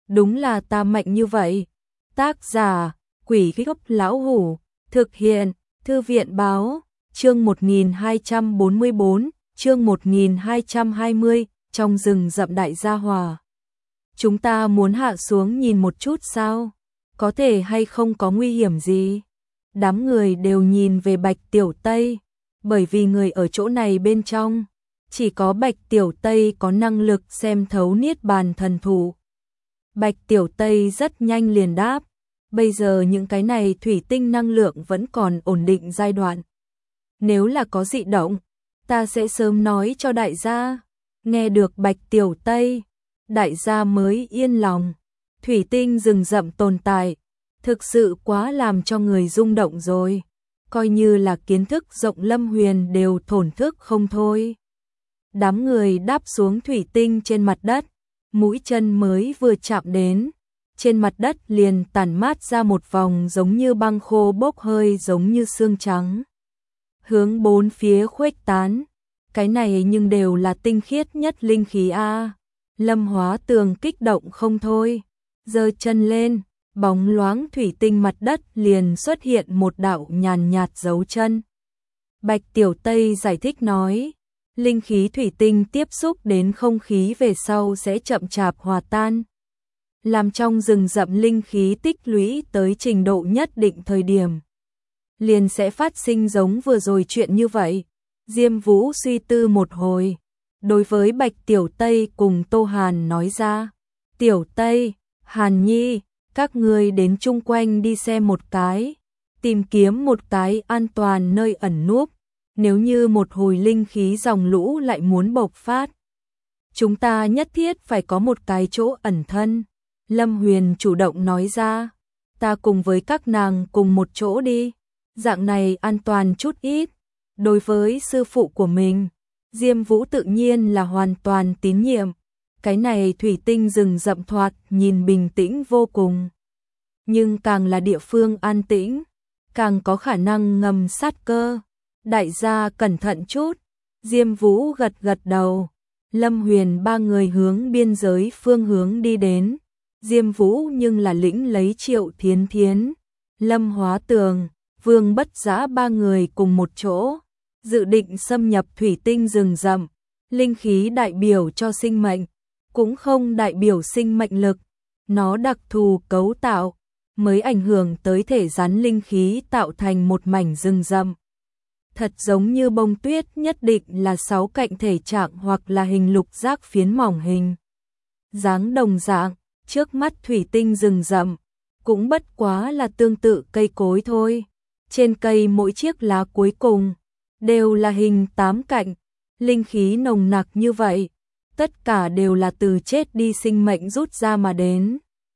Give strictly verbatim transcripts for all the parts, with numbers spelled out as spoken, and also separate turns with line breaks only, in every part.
đúng là ta mạnh như vậy. Tác giả, Quỷ Gốc Lão Hủ, thực hiện, Thư viện Báo, chương một nghìn hai trăm bốn mươi bốn, chương một nghìn hai trăm hai mươi, trong rừng rậm Đại Gia Hòa. Chúng ta muốn hạ xuống nhìn một chút sao? Có thể hay không có nguy hiểm gì? Đám người đều nhìn về Bạch Tiểu Tây, bởi vì người ở chỗ này bên trong, chỉ có Bạch Tiểu Tây có năng lực xem thấu Niết Bàn thần thụ. Bạch Tiểu Tây rất nhanh liền đáp, bây giờ những cái này thủy tinh năng lượng vẫn còn ổn định giai đoạn. Nếu là có dị động, ta sẽ sớm nói cho đại gia. Nghe được Bạch Tiểu Tây, đại gia mới yên lòng. Thủy tinh rừng rậm tồn tại, thực sự quá làm cho người rung động rồi. Coi như là kiến thức rộng Lâm Huyền đều thổn thức không thôi. Đám người đáp xuống thủy tinh trên mặt đất, mũi chân mới vừa chạm đến, trên mặt đất liền tản mát ra một vòng giống như băng khô bốc hơi giống như xương trắng. Hướng bốn phía khuếch tán, cái này nhưng đều là tinh khiết nhất linh khí a. Lâm Hóa Tường kích động không thôi, giơ chân lên, bóng loáng thủy tinh mặt đất liền xuất hiện một đạo nhàn nhạt dấu chân. Bạch Tiểu Tây giải thích nói, linh khí thủy tinh tiếp xúc đến không khí về sau sẽ chậm chạp hòa tan. Làm trong rừng rậm linh khí tích lũy tới trình độ nhất định thời điểm, liền sẽ phát sinh giống vừa rồi chuyện như vậy. Diêm Vũ suy tư một hồi, đối với Bạch Tiểu Tây cùng Tô Hàn nói ra, Tiểu Tây, Hàn Nhi, các ngươi đến chung quanh đi xem một cái, tìm kiếm một cái an toàn nơi ẩn núp, nếu như một hồi linh khí dòng lũ lại muốn bộc phát, chúng ta nhất thiết phải có một cái chỗ ẩn thân. Lâm Huyền chủ động nói ra, ta cùng với các nàng cùng một chỗ đi, dạng này an toàn chút ít. Đối với sư phụ của mình, Diêm Vũ tự nhiên là hoàn toàn tín nhiệm. Cái này thủy tinh rừng rậm thoạt nhìn bình tĩnh vô cùng, nhưng càng là địa phương an tĩnh, càng có khả năng ngầm sát cơ. Đại gia cẩn thận chút. Diêm Vũ gật gật đầu. Lâm Huyền ba người hướng biên giới phương hướng đi đến. Diêm Vũ nhưng là lĩnh lấy Triệu Thiến Thiến, Lâm Hóa Tường, Vương Bất Dã ba người cùng một chỗ, dự định xâm nhập thủy tinh rừng rậm. Linh khí đại biểu cho sinh mệnh, cũng không đại biểu sinh mệnh lực, nó đặc thù cấu tạo mới ảnh hưởng tới thể rắn linh khí tạo thành một mảnh rừng rậm. Thật giống như bông tuyết nhất định là sáu cạnh thể trạng hoặc là hình lục giác phiến mỏng hình dáng đồng dạng, trước mắt thủy tinh rừng rậm cũng bất quá là tương tự cây cối thôi. Trên cây mỗi chiếc lá cuối cùng đều là hình tám cạnh, linh khí nồng nặc như vậy, tất cả đều là từ chết đi sinh mệnh rút ra mà đến.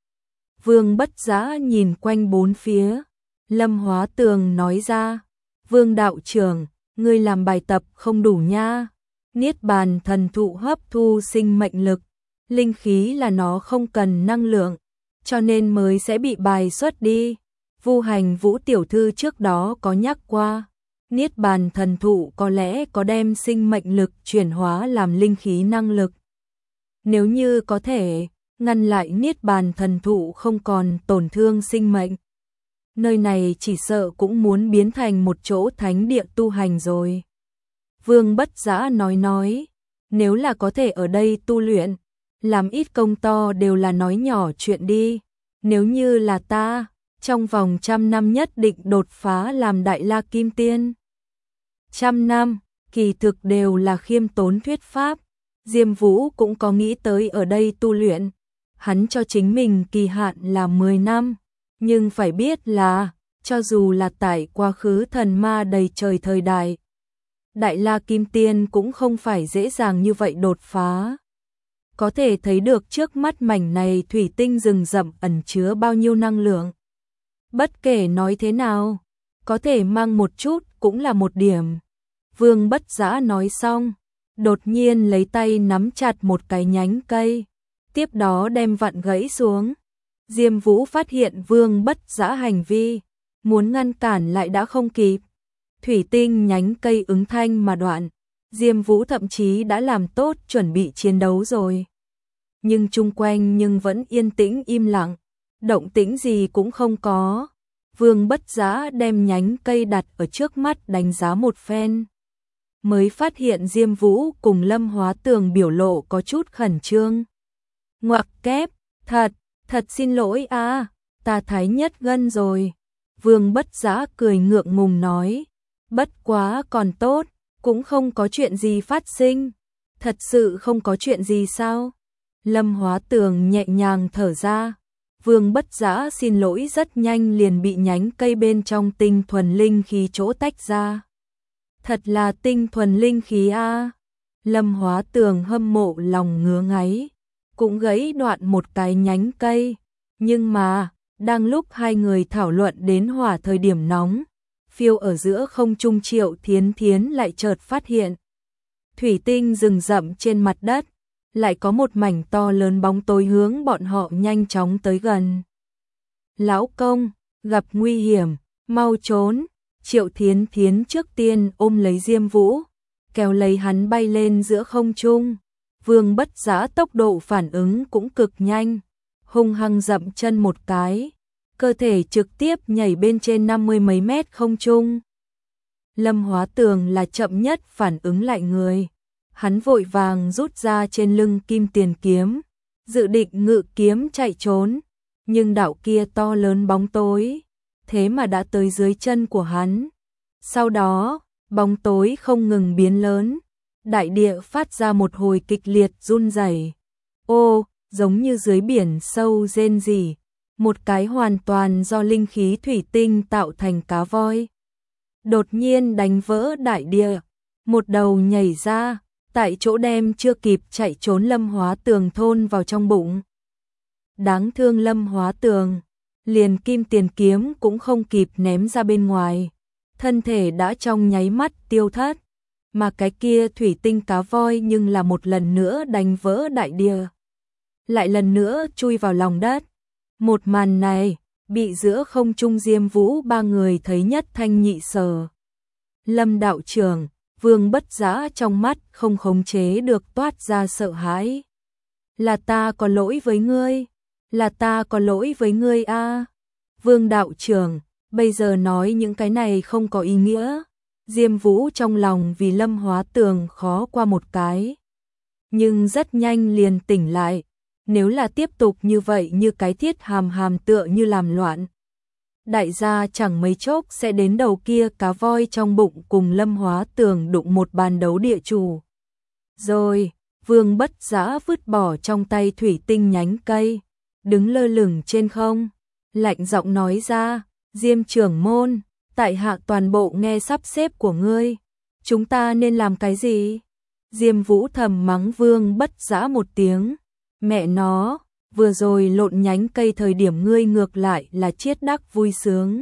Vương Bất Dã nhìn quanh bốn phía, Lâm Hóa Tường nói ra, Vương đạo trưởng, ngươi làm bài tập không đủ nha. Niết Bàn thần thụ hấp thu sinh mệnh lực, linh khí là nó không cần năng lượng, cho nên mới sẽ bị bài xuất đi. Vu Hành Vũ tiểu thư trước đó có nhắc qua, Niết Bàn thần thụ có lẽ có đem sinh mệnh lực chuyển hóa làm linh khí năng lực. Nếu như có thể ngăn lại Niết Bàn thần thụ không còn tổn thương sinh mệnh, nơi này chỉ sợ cũng muốn biến thành một chỗ thánh địa tu hành rồi. Vương Bất Dã nói nói, nếu là có thể ở đây tu luyện, làm ít công to đều là nói nhỏ chuyện đi. Nếu như là ta, trong vòng trăm năm nhất định đột phá làm Đại La Kim Tiên. Trăm năm, kỳ thực đều là khiêm tốn thuyết pháp. Diêm Vũ cũng có nghĩ tới ở đây tu luyện. Hắn cho chính mình kỳ hạn là mười năm. Nhưng phải biết là, cho dù là tại quá khứ thần ma đầy trời thời đại, Đại La Kim Tiên cũng không phải dễ dàng như vậy đột phá. Có thể thấy được trước mắt mảnh này thủy tinh rừng rậm ẩn chứa bao nhiêu năng lượng. Bất kể nói thế nào, có thể mang một chút cũng là một điểm. Vương Bất Dã nói xong, đột nhiên lấy tay nắm chặt một cái nhánh cây, tiếp đó đem vặn gãy xuống. Diêm Vũ phát hiện Vương Bất Dã hành vi, muốn ngăn cản lại đã không kịp. Thủy tinh nhánh cây ứng thanh mà đoạn, Diêm Vũ thậm chí đã làm tốt chuẩn bị chiến đấu rồi. nhưng chung quanh nhưng vẫn yên tĩnh im lặng, động tĩnh gì cũng không có. Vương Bất Giá đem nhánh cây đặt ở trước mắt đánh giá một phen, mới phát hiện Diêm Vũ cùng Lâm Hóa Tường biểu lộ có chút khẩn trương. Ngoặc kép, thật, thật xin lỗi a, ta thái nhất gân rồi. Vương Bất Giá cười ngượng ngùng nói, bất quá còn tốt, cũng không có chuyện gì phát sinh. Thật sự không có chuyện gì sao? Lâm Hóa Tường nhẹ nhàng thở ra. Vương Bất Giá xin lỗi rất nhanh liền bị nhánh cây bên trong tinh thuần linh khí chỗ tách ra. Thật là tinh thuần linh khí a. Lâm Hóa Tường hâm mộ lòng ngứa ngáy, cũng gãy đoạn một cái nhánh cây. Nhưng mà, đang lúc hai người thảo luận đến hỏa thời điểm nóng, phiêu ở giữa không trung Triệu Thiến Thiến lại chợt phát hiện. Thủy tinh rừng rậm trên mặt đất, lại có một mảnh to lớn bóng tối hướng bọn họ nhanh chóng tới gần. Lão công, gặp nguy hiểm, mau trốn. Triệu Thiến Thiến trước tiên ôm lấy Diêm Vũ, kéo lấy hắn bay lên giữa không trung. Vương Bất Giá tốc độ phản ứng cũng cực nhanh, hung hăng dậm chân một cái, cơ thể trực tiếp nhảy bên trên năm mươi mấy mét không trung. Lâm Hóa Tường là chậm nhất phản ứng lại người, hắn vội vàng rút ra trên lưng kim tiền kiếm, dự định ngự kiếm chạy trốn, nhưng đạo kia to lớn bóng tối, thế mà đã tới dưới chân của hắn. Sau đó, bóng tối không ngừng biến lớn, đại địa phát ra một hồi kịch liệt run rẩy. Ô, giống như dưới biển sâu rên rỉ, một cái hoàn toàn do linh khí thủy tinh tạo thành cá voi. Đột nhiên đánh vỡ đại địa, một đầu nhảy ra, tại chỗ đem chưa kịp chạy trốn Lâm Hóa Tường thôn vào trong bụng. Đáng thương Lâm Hóa Tường, liền kim tiền kiếm cũng không kịp ném ra bên ngoài, thân thể đã trong nháy mắt tiêu thất, mà cái kia thủy tinh cá voi nhưng là một lần nữa đánh vỡ đại địa, lại lần nữa chui vào lòng đất. Một màn này, bị giữa không trung Diêm Vũ ba người thấy nhất thanh nhị sở. Lâm đạo trưởng, Vương Bất Giá trong mắt không khống chế được toát ra sợ hãi. Là ta có lỗi với ngươi, là ta có lỗi với ngươi a. Vương đạo trưởng, bây giờ nói những cái này không có ý nghĩa. Diêm Vũ trong lòng vì Lâm Hóa Tường khó qua một cái, nhưng rất nhanh liền tỉnh lại. Nếu là tiếp tục như vậy như cái thiết hàm hàm tựa như làm loạn, đại gia chẳng mấy chốc sẽ đến đầu kia cá voi trong bụng cùng Lâm Hóa Tường đụng một bàn đấu địa chủ. Rồi, Vương Bất Giá vứt bỏ trong tay thủy tinh nhánh cây, đứng lơ lửng trên không, lạnh giọng nói ra, Diêm trưởng môn, tại hạ toàn bộ nghe sắp xếp của ngươi, chúng ta nên làm cái gì? Diêm Vũ thầm mắng Vương Bất Giá một tiếng, mẹ nó, vừa rồi lộn nhánh cây thời điểm ngươi ngược lại là chiết đắc vui sướng.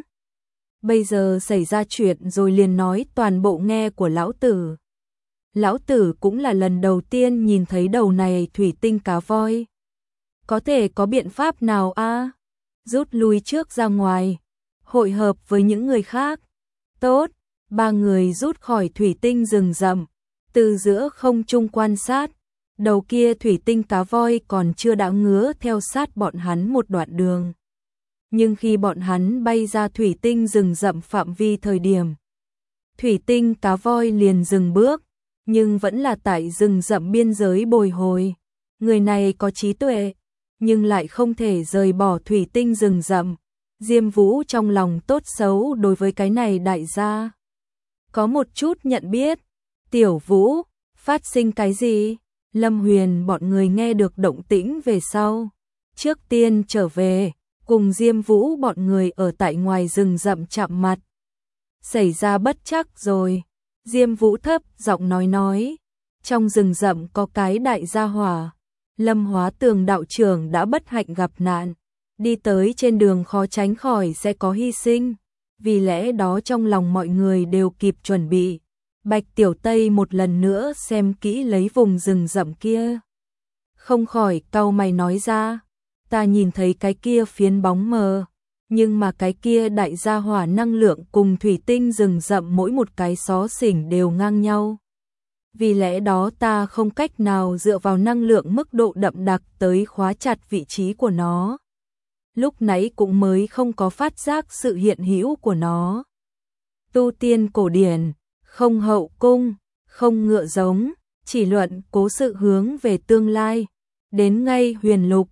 Bây giờ xảy ra chuyện rồi liền nói toàn bộ nghe của lão tử. Lão tử cũng là lần đầu tiên nhìn thấy đầu này thủy tinh cá voi. Có thể có biện pháp nào a? Rút lui trước ra ngoài, hội hợp với những người khác. Tốt, ba người rút khỏi thủy tinh rừng rậm, từ giữa không trung quan sát. Đầu kia thủy tinh cá voi còn chưa đã ngứa theo sát bọn hắn một đoạn đường. Nhưng khi bọn hắn bay ra thủy tinh rừng rậm phạm vi thời điểm, thủy tinh cá voi liền dừng bước, nhưng vẫn là tại rừng rậm biên giới bồi hồi. Người này có trí tuệ, nhưng lại không thể rời bỏ thủy tinh rừng rậm. Diêm Vũ trong lòng tốt xấu đối với cái này đại gia có một chút nhận biết. Tiểu Vũ, phát sinh cái gì? Lâm Huyền bọn người nghe được động tĩnh về sau, trước tiên trở về, cùng Diêm Vũ bọn người ở tại ngoài rừng rậm chạm mặt. Xảy ra bất trắc rồi, Diêm Vũ thấp giọng nói nói, trong rừng rậm có cái đại gia hỏa, Lâm Hóa Tường đạo trưởng đã bất hạnh gặp nạn, đi tới trên đường khó tránh khỏi sẽ có hy sinh, vì lẽ đó trong lòng mọi người đều kịp chuẩn bị. Bạch Tiểu Tây một lần nữa xem kỹ lấy vùng rừng rậm kia, không khỏi cau mày nói ra, ta nhìn thấy cái kia phiến bóng mờ, nhưng mà cái kia đại gia hỏa năng lượng cùng thủy tinh rừng rậm mỗi một cái xó xỉnh đều ngang nhau. vì lẽ đó ta không cách nào dựa vào năng lượng mức độ đậm đặc tới khóa chặt vị trí của nó. Lúc nãy cũng mới không có phát giác sự hiện hữu của nó. Tu tiên cổ điển, không hậu cung, không ngựa giống, chỉ luận cố sự hướng về tương lai. Đến ngay huyền lục,